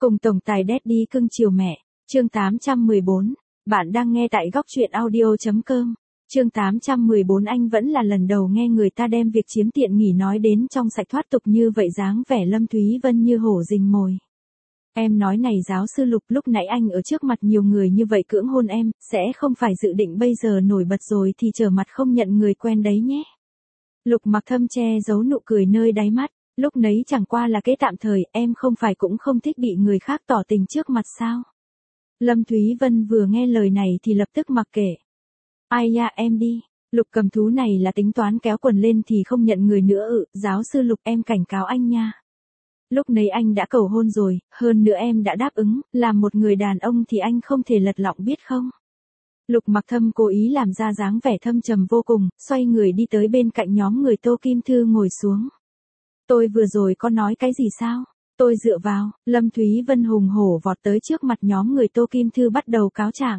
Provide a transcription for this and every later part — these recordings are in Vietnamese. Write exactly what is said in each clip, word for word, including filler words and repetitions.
Cùng tổng tài Daddy cưng chiều mẹ, chương tám trăm mười bốn. Bạn đang nghe tại góc truyện audio chấm com. Chương tám trăm mười bốn anh vẫn là lần đầu nghe người ta đem việc chiếm tiện nghỉ nói đến trong sạch thoát tục như vậy, dáng vẻ Lâm Thúy Vân như hổ rình mồi. Em nói này giáo sư Lục, lúc nãy anh ở trước mặt nhiều người như vậy cưỡng hôn em, sẽ không phải dự định bây giờ nổi bật rồi thì trở mặt không nhận người quen đấy nhé. Lục Mặc Thâm che giấu nụ cười nơi đáy mắt, lúc nấy chẳng qua là cái tạm thời, em không phải cũng không thích bị người khác tỏ tình trước mặt sao? Lâm Thúy Vân vừa nghe lời này thì lập tức mặc kệ. Ai ya, em đi, Lục cầm thú này là tính toán kéo quần lên thì không nhận người nữa ự, giáo sư Lục em cảnh cáo anh nha. Lúc nấy anh đã cầu hôn rồi, hơn nữa em đã đáp ứng, làm một người đàn ông thì anh không thể lật lọng biết không? Lục Mặc Thâm cố ý làm ra dáng vẻ thâm trầm vô cùng, xoay người đi tới bên cạnh nhóm người Tô Kim Thư ngồi xuống. Tôi vừa rồi có nói cái gì sao? Tôi dựa vào, Lâm Thúy Vân hùng hổ vọt tới trước mặt nhóm người Tô Kim Thư bắt đầu cáo trạng.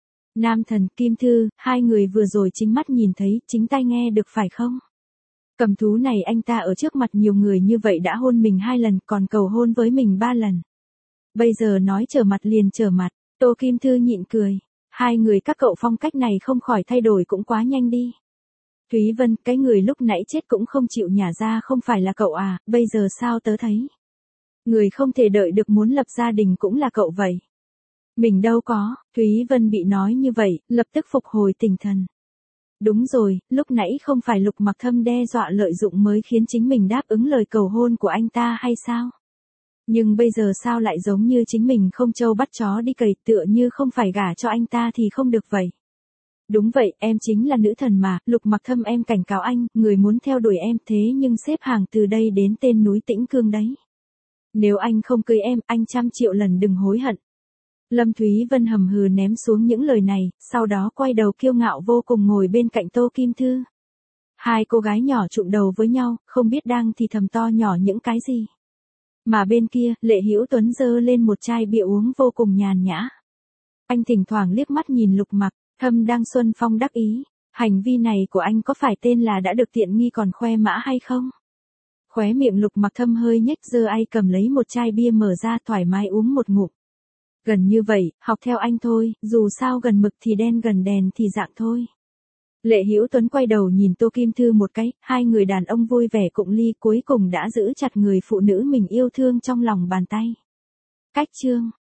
Nam Thần, Kim Thư, hai người vừa rồi chính mắt nhìn thấy, chính tai nghe được phải không? Cầm thú này anh ta ở trước mặt nhiều người như vậy đã hôn mình hai lần, còn cầu hôn với mình ba lần. Bây giờ nói trở mặt liền trở mặt, Tô Kim Thư nhịn cười. Hai người các cậu phong cách này không khỏi thay đổi cũng quá nhanh đi. Thúy Vân, cái người lúc nãy chết cũng không chịu nhả ra không phải là cậu à, bây giờ sao tớ thấy? Người không thể đợi được muốn lập gia đình cũng là cậu vậy. Mình đâu có, Thúy Vân bị nói như vậy, lập tức phục hồi tinh thần. Đúng rồi, lúc nãy không phải Lục Mặc Thâm đe dọa lợi dụng mới khiến chính mình đáp ứng lời cầu hôn của anh ta hay sao? Nhưng bây giờ sao lại giống như chính mình không trâu bắt chó đi cày, tựa như không phải gả cho anh ta thì không được vậy. Đúng vậy, em chính là nữ thần mà, Lục Mặc Thâm em cảnh cáo anh, người muốn theo đuổi em thế nhưng xếp hàng từ đây đến tên núi Tĩnh Cương đấy. Nếu anh không cưới em, anh trăm triệu lần đừng hối hận. Lâm Thúy Vân hầm hừ ném xuống những lời này, sau đó quay đầu kiêu ngạo vô cùng ngồi bên cạnh Tô Kim Thư. Hai cô gái nhỏ trụm đầu với nhau, không biết đang thì thầm to nhỏ những cái gì. Mà bên kia, Lệ Hữu Tuấn giơ lên một chai bia uống vô cùng nhàn nhã. Anh thỉnh thoảng liếc mắt nhìn Lục Mặc Thâm đang xuân phong đắc ý. Hành vi này của anh có phải tên là đã được tiện nghi còn khoe mã hay không? Khóe miệng Lục Mặc Thâm hơi nhếch, giơ ai cầm lấy một chai bia mở ra thoải mái uống một ngụm. Gần như vậy, học theo anh thôi, dù sao gần mực thì đen gần đèn thì dạng thôi. Lệ Hữu Tuấn quay đầu nhìn Tô Kim Thư một cái, hai người đàn ông vui vẻ cụng ly cuối cùng đã giữ chặt người phụ nữ mình yêu thương trong lòng bàn tay. Cách chương